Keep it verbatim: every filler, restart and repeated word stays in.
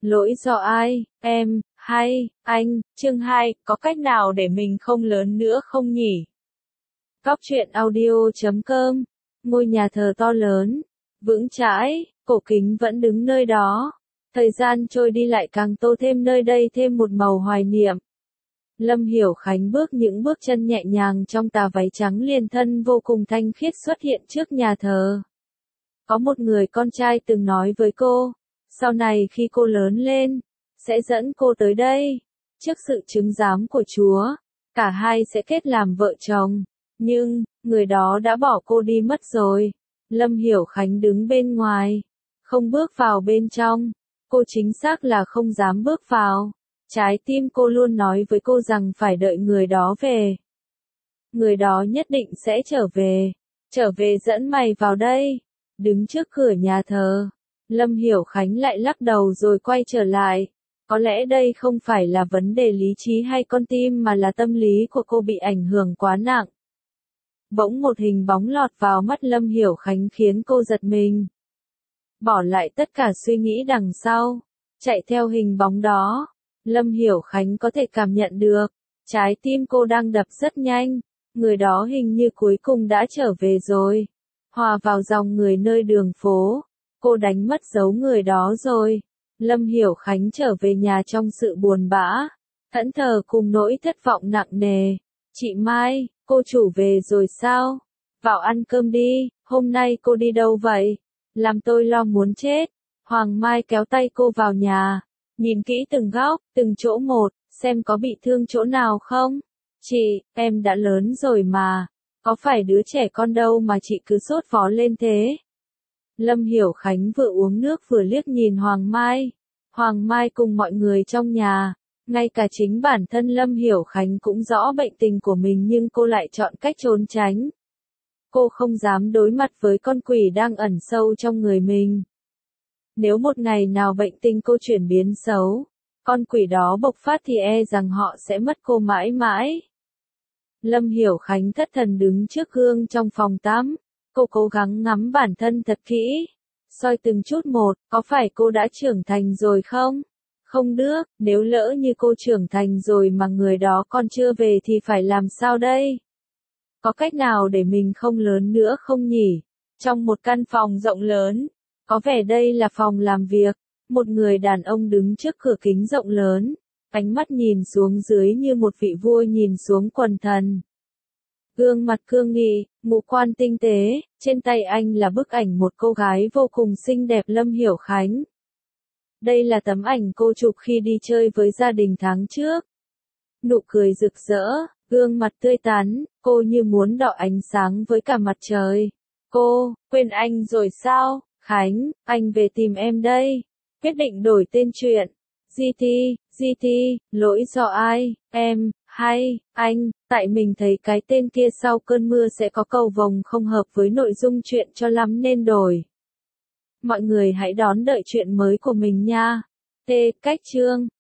Lỗi do ai, em, hay, anh? Chương hai, có cách nào để mình không lớn nữa không nhỉ? Góc truyện audio chấm com. Ngôi nhà thờ to lớn, vững chãi, cổ kính vẫn đứng nơi đó. Thời gian trôi đi lại càng tô thêm nơi đây thêm một màu hoài niệm. Lâm Hiểu Khánh bước những bước chân nhẹ nhàng trong tà váy trắng liền thân vô cùng thanh khiết xuất hiện trước nhà thờ. Có một người con trai từng nói với cô, sau này khi cô lớn lên, sẽ dẫn cô tới đây. Trước sự chứng giám của Chúa, cả hai sẽ kết làm vợ chồng. Nhưng, người đó đã bỏ cô đi mất rồi. Lâm Hiểu Khánh đứng bên ngoài, không bước vào bên trong. Cô chính xác là không dám bước vào. Trái tim cô luôn nói với cô rằng phải đợi người đó về. Người đó nhất định sẽ trở về. Trở về dẫn mày vào đây. Đứng trước cửa nhà thờ, Lâm Hiểu Khánh lại lắc đầu rồi quay trở lại. Có lẽ đây không phải là vấn đề lý trí hay con tim mà là tâm lý của cô bị ảnh hưởng quá nặng. Bỗng một hình bóng lọt vào mắt Lâm Hiểu Khánh khiến cô giật mình. Bỏ lại tất cả suy nghĩ đằng sau, chạy theo hình bóng đó. Lâm Hiểu Khánh có thể cảm nhận được, trái tim cô đang đập rất nhanh. Người đó hình như cuối cùng đã trở về rồi. Hòa vào dòng người nơi đường phố, cô đánh mất dấu người đó rồi. Lâm Hiểu Khánh trở về nhà trong sự buồn bã, thẫn thờ cùng nỗi thất vọng nặng nề. Chị Mai, cô chủ về rồi sao? Vào ăn cơm đi, hôm nay cô đi đâu vậy? Làm tôi lo muốn chết. Hoàng Mai kéo tay cô vào nhà, nhìn kỹ từng góc, từng chỗ một, xem có bị thương chỗ nào không. Chị, em đã lớn rồi mà. Có phải đứa trẻ con đâu mà chị cứ sốt vó lên thế? Lâm Hiểu Khánh vừa uống nước vừa liếc nhìn Hoàng Mai. Hoàng Mai cùng mọi người trong nhà, ngay cả chính bản thân Lâm Hiểu Khánh cũng rõ bệnh tình của mình nhưng cô lại chọn cách trốn tránh. Cô không dám đối mặt với con quỷ đang ẩn sâu trong người mình. Nếu một ngày nào bệnh tình cô chuyển biến xấu, con quỷ đó bộc phát thì e rằng họ sẽ mất cô mãi mãi. Lâm Hiểu Khánh thất thần đứng trước gương trong phòng tắm. Cô cố gắng ngắm bản thân thật kỹ. Soi từng chút một, có phải cô đã trưởng thành rồi không? Không được, nếu lỡ như cô trưởng thành rồi mà người đó còn chưa về thì phải làm sao đây? Có cách nào để mình không lớn nữa không nhỉ? Trong một căn phòng rộng lớn, có vẻ đây là phòng làm việc. Một người đàn ông đứng trước cửa kính rộng lớn. Ánh mắt nhìn xuống dưới như một vị vua nhìn xuống quần thần. Gương mặt cương nghị, ngũ quan tinh tế, trên tay anh là bức ảnh một cô gái vô cùng xinh đẹp Lâm Hiểu Khánh. Đây là tấm ảnh cô chụp khi đi chơi với gia đình tháng trước. Nụ cười rực rỡ, gương mặt tươi tắn, cô như muốn đọ ánh sáng với cả mặt trời. Cô, quên anh rồi sao? Khánh, anh về tìm em đây. Quyết định đổi tên truyện. giê tê, giê tê, lỗi do ai, em, hay, anh? Tại mình thấy cái tên kia sau cơn mưa sẽ có cầu vồng không hợp với nội dung truyện cho lắm nên đổi. Mọi người hãy đón đợi truyện mới của mình nha. T. Cách chương